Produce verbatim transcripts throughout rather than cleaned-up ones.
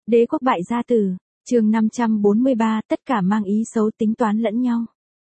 Đế quốc bại gia tử, chương năm trăm bốn mươi ba, tất cả mang ý xấu tính toán lẫn nhau.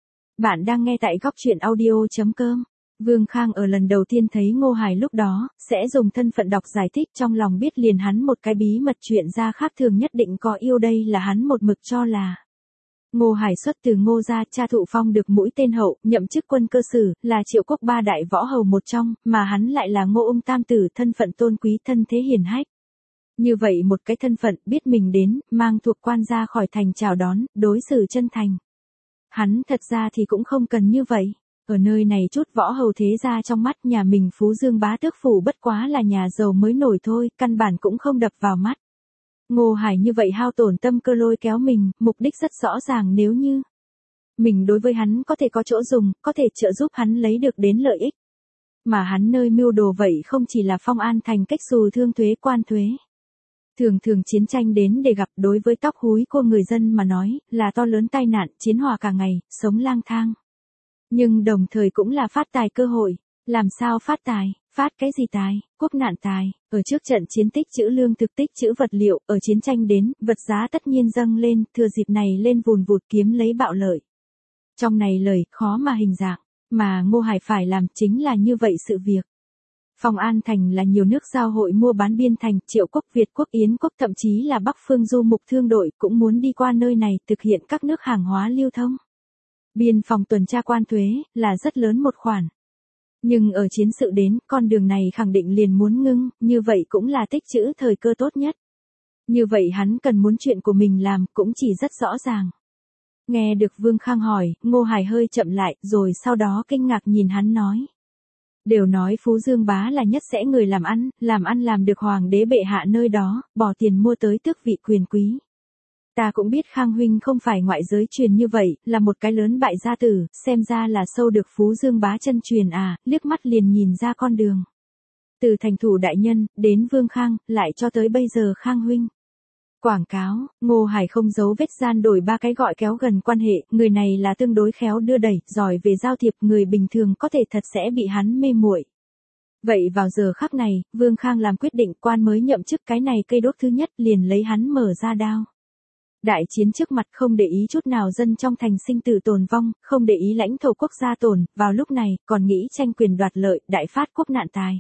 Bạn đang nghe tại góc truyện audio.com. Vương Khang ở lần đầu tiên thấy Ngô Hải lúc đó, sẽ dùng thân phận đọc giải thích trong lòng biết liền hắn một cái bí mật chuyện ra khác thường nhất định có yêu đây là hắn một mực cho là. Ngô Hải xuất từ Ngô gia, cha thụ phong được mũi tên hậu, nhậm chức quân cơ sử, là Triệu quốc ba đại võ hầu một trong, mà hắn lại là Ngô ung tam tử, thân phận tôn quý thân thế hiển hách. Như vậy một cái thân phận biết mình đến, mang thuộc quan ra khỏi thành chào đón, đối xử chân thành. Hắn thật ra thì cũng không cần như vậy. Ở nơi này chút võ hầu thế gia trong mắt nhà mình Phú Dương bá tước phủ bất quá là nhà giàu mới nổi thôi, căn bản cũng không đập vào mắt. Ngô Hải như vậy hao tổn tâm cơ lôi kéo mình, mục đích rất rõ ràng nếu như mình đối với hắn có thể có chỗ dùng, có thể trợ giúp hắn lấy được đến lợi ích. Mà hắn nơi mưu đồ vậy không chỉ là Phong An thành cách xù thương thuế quan thuế. Thường thường chiến tranh đến để gặp đối với tóc húi của người dân mà nói là to lớn tai nạn, chiến hỏa cả ngày, sống lang thang. Nhưng đồng thời cũng là phát tài cơ hội. Làm sao phát tài? Phát cái gì tài? Quốc nạn tài. Ở trước trận chiến tích trữ lương thực tích trữ vật liệu, ở chiến tranh đến, vật giá tất nhiên dâng lên, thừa dịp này lên vùn vụt kiếm lấy bạo lợi. Trong này lời khó mà hình dạng, mà Ngô Hải phải làm chính là như vậy sự việc. Phong An thành là nhiều nước giao hội mua bán biên thành, Triệu quốc, Việt quốc, Yến quốc thậm chí là Bắc phương du mục thương đội cũng muốn đi qua nơi này thực hiện các nước hàng hóa lưu thông. Biên phòng tuần tra quan thuế là rất lớn một khoản. Nhưng ở chiến sự đến, con đường này khẳng định liền muốn ngưng, như vậy cũng là tích trữ thời cơ tốt nhất. Như vậy hắn cần muốn chuyện của mình làm cũng chỉ rất rõ ràng. Nghe được Vương Khang hỏi, Ngô Hải hơi chậm lại, rồi sau đó kinh ngạc nhìn hắn nói. Đều nói Phú Dương bá là nhất sẽ người làm ăn, làm ăn làm được hoàng đế bệ hạ nơi đó, bỏ tiền mua tới tước vị quyền quý. Ta cũng biết Khang huynh không phải ngoại giới truyền như vậy, là một cái lớn bại gia tử, xem ra là sâu được Phú Dương bá chân truyền à, liếc mắt liền nhìn ra con đường. Từ thành thủ đại nhân, đến Vương Khang, lại cho tới bây giờ Khang huynh. Quảng cáo, Ngô Hải không giấu vết gian đổi ba cái gọi kéo gần quan hệ, người này là tương đối khéo đưa đẩy, giỏi về giao thiệp, người bình thường có thể thật sẽ bị hắn mê muội. Vậy vào giờ khắc này, Vương Khang làm quyết định quan mới nhậm chức cái này cây đốt thứ nhất liền lấy hắn mở ra đao. Đại chiến trước mặt không để ý chút nào dân trong thành sinh tử tồn vong, không để ý lãnh thổ quốc gia tồn, vào lúc này còn nghĩ tranh quyền đoạt lợi, đại phát quốc nạn tài.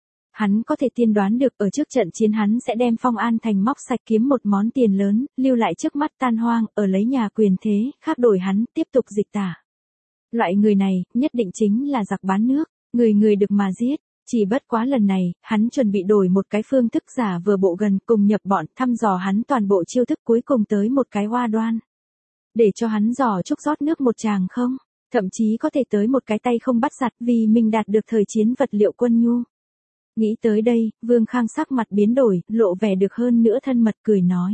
Hắn có thể tiên đoán được ở trước trận chiến hắn sẽ đem Phong An thành móc sạch kiếm một món tiền lớn, lưu lại trước mắt tan hoang, ở lấy nhà quyền thế, khác đổi hắn, tiếp tục dịch tả. Loại người này, nhất định chính là giặc bán nước, người người được mà giết. Chỉ bất quá lần này, hắn chuẩn bị đổi một cái phương thức giả vừa bộ gần cùng nhập bọn thăm dò hắn toàn bộ chiêu thức cuối cùng tới một cái hoa đoan. Để cho hắn dò chúc rót nước một chàng không, thậm chí có thể tới một cái tay không bắt giặt vì mình đạt được thời chiến vật liệu quân nhu. Nghĩ tới đây, Vương Khang sắc mặt biến đổi, lộ vẻ được hơn nữa thân mật cười nói.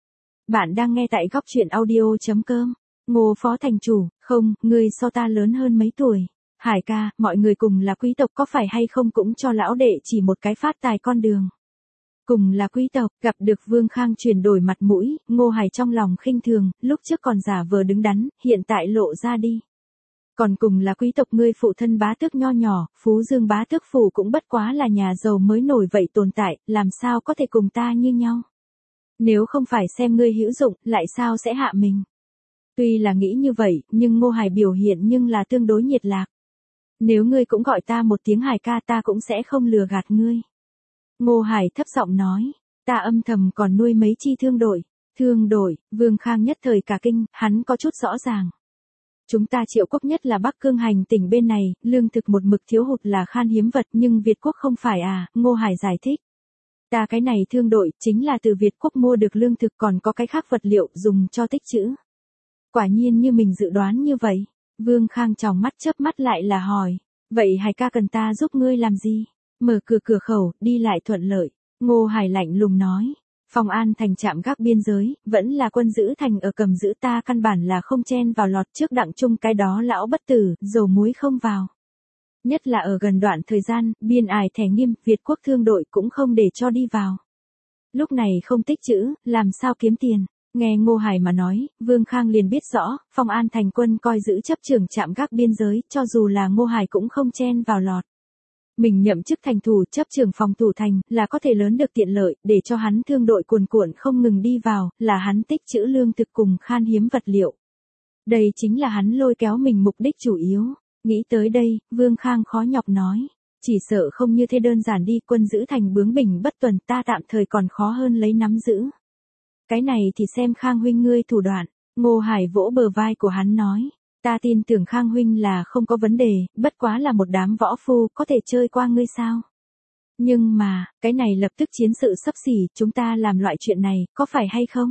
Bạn đang nghe tại góc truyện audio.com. Ngô phó thành chủ, không, ngươi so ta lớn hơn mấy tuổi. Hải ca, mọi người cùng là quý tộc có phải hay không cũng cho lão đệ chỉ một cái phát tài con đường. Cùng là quý tộc, gặp được Vương Khang chuyển đổi mặt mũi, Ngô Hải trong lòng khinh thường, lúc trước còn giả vờ đứng đắn, hiện tại lộ ra đi. Còn cùng là quý tộc ngươi phụ thân bá tước nho nhỏ, Phú Dương bá tước phủ cũng bất quá là nhà giàu mới nổi vậy tồn tại, làm sao có thể cùng ta như nhau. Nếu không phải xem ngươi hữu dụng, lại sao sẽ hạ mình. Tuy là nghĩ như vậy, nhưng Ngô Hải biểu hiện nhưng là tương đối nhiệt lạc. Nếu ngươi cũng gọi ta một tiếng Hải ca ta cũng sẽ không lừa gạt ngươi. Ngô Hải thấp giọng nói, ta âm thầm còn nuôi mấy chi thương đội. Thương đội, Vương Khang nhất thời cả kinh, hắn có chút rõ ràng. Chúng ta Triệu quốc nhất là Bắc Cương hành tỉnh bên này, lương thực một mực thiếu hụt là khan hiếm vật nhưng Việt quốc không phải à, Ngô Hải giải thích. Ta cái này thương đội chính là từ Việt quốc mua được lương thực còn có cái khác vật liệu dùng cho tích trữ. Quả nhiên như mình dự đoán như vậy. Vương Khang tròng mắt chớp mắt lại là hỏi, vậy Hải ca cần ta giúp ngươi làm gì? Mở cửa cửa khẩu, đi lại thuận lợi. Ngô Hải lạnh lùng nói, Phong An thành trạm gác biên giới, vẫn là quân giữ thành ở cầm giữ ta căn bản là không chen vào lọt trước đặng chung cái đó lão bất tử, dầu muối không vào. Nhất là ở gần đoạn thời gian, biên ải thẻ nghiêm, Việt quốc thương đội cũng không để cho đi vào. Lúc này không tích trữ, làm sao kiếm tiền? Nghe Ngô Hải mà nói, Vương Khang liền biết rõ, Phong An thành quân coi giữ chấp trưởng trạm gác biên giới, cho dù là Ngô Hải cũng không chen vào lọt. Mình nhậm chức thành thủ chấp trưởng phòng thủ thành, là có thể lớn được tiện lợi, để cho hắn thương đội cuồn cuộn không ngừng đi vào, là hắn tích trữ lương thực cùng khan hiếm vật liệu. Đây chính là hắn lôi kéo mình mục đích chủ yếu. Nghĩ tới đây, Vương Khang khó nhọc nói. Chỉ sợ không như thế đơn giản đi, quân giữ thành bướng bỉnh bất tuần, ta tạm thời còn khó hơn lấy nắm giữ. Cái này thì xem Khang huynh ngươi thủ đoạn. Ngô Hải vỗ bờ vai của hắn nói. Ta tin tưởng Khang huynh là không có vấn đề, bất quá là một đám võ phu, có thể chơi qua ngươi sao? Nhưng mà, cái này lập tức chiến sự sắp xỉ, chúng ta làm loại chuyện này, có phải hay không?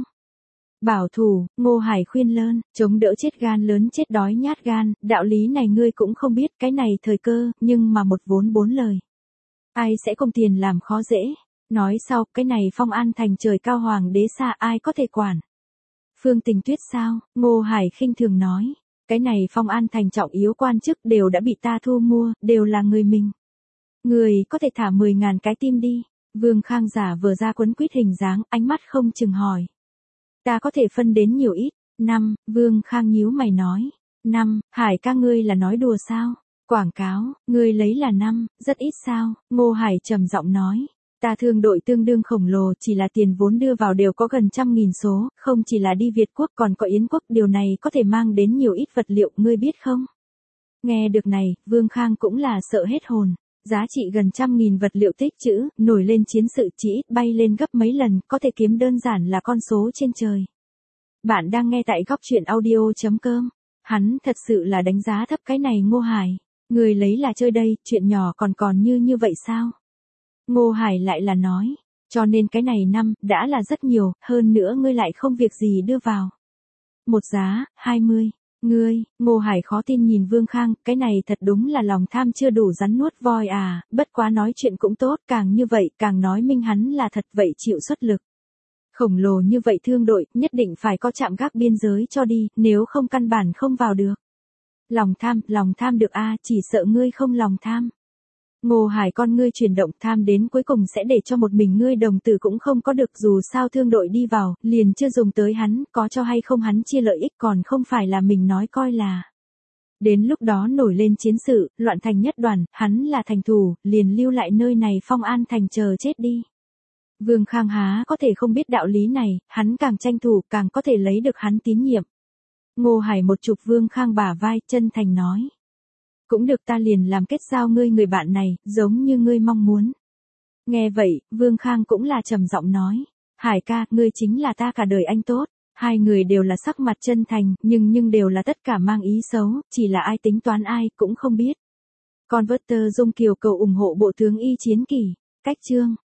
Bảo thủ, Ngô Hải khuyên lơn, chống đỡ chết gan lớn chết đói nhát gan, đạo lý này ngươi cũng không biết, cái này thời cơ, nhưng mà một vốn bốn lời. Ai sẽ công tiền làm khó dễ? Nói sau, cái này Phong An thành trời cao hoàng đế xa, ai có thể quản? Phương Tình Tuyết sao? Ngô Hải khinh thường nói. Cái này Phong An thành trọng yếu quan chức đều đã bị ta thu mua, đều là người mình. Người có thể thả mười ngàn cái tim đi. Vương Khang giả vừa ra quấn quýt hình dáng, ánh mắt không chừng hỏi. Ta có thể phân đến nhiều ít. Năm, Vương Khang nhíu mày nói. Năm, Hải ca ngươi là nói đùa sao? Quảng cáo, ngươi lấy là năm, rất ít sao? Ngô Hải trầm giọng nói. Ta thương đội tương đương khổng lồ, chỉ là tiền vốn đưa vào đều có gần trăm nghìn số, không chỉ là đi Việt quốc còn có Yến quốc, điều này có thể mang đến nhiều ít vật liệu, ngươi biết không? Nghe được này, Vương Khang cũng là sợ hết hồn. Giá trị gần trăm nghìn vật liệu tích trữ, nổi lên chiến sự chỉ ít bay lên gấp mấy lần, có thể kiếm đơn giản là con số trên trời. Bạn đang nghe tại góc truyện audio chấm com. Hắn thật sự là đánh giá thấp cái này Ngô Hải. Người lấy là chơi đây, chuyện nhỏ còn còn như như vậy sao? Ngô Hải lại là nói, cho nên cái này năm, đã là rất nhiều, hơn nữa ngươi lại không việc gì đưa vào. Một giá, hai mươi. Ngươi, Ngô Hải khó tin nhìn Vương Khang, cái này thật đúng là lòng tham chưa đủ rắn nuốt voi à, bất quá nói chuyện cũng tốt, càng như vậy, càng nói minh hắn là thật vậy chịu xuất lực. Khổng lồ như vậy thương đội, nhất định phải có trạm gác biên giới cho đi, nếu không căn bản không vào được. Lòng tham, lòng tham được a, chỉ sợ ngươi không lòng tham. Ngô Hải con ngươi chuyển động tham đến cuối cùng sẽ để cho một mình ngươi đồng tử cũng không có được, dù sao thương đội đi vào, liền chưa dùng tới hắn, có cho hay không hắn chia lợi ích còn không phải là mình nói coi là. Đến lúc đó nổi lên chiến sự, loạn thành nhất đoàn, hắn là thành thủ, liền lưu lại nơi này Phong An thành chờ chết đi. Vương Khang há có thể không biết đạo lý này, hắn càng tranh thủ càng có thể lấy được hắn tín nhiệm. Ngô Hải một chụp Vương Khang bả vai, chân thành nói. Cũng được, ta liền làm kết giao ngươi người bạn này, giống như ngươi mong muốn. Nghe vậy, Vương Khang cũng là trầm giọng nói. Hải ca, ngươi chính là ta cả đời anh tốt. Hai người đều là sắc mặt chân thành, nhưng nhưng đều là tất cả mang ý xấu, chỉ là ai tính toán ai, cũng không biết. Converter Dung Kiều cầu ủng hộ bộ tướng Y Chiến Kỳ. Cách chương.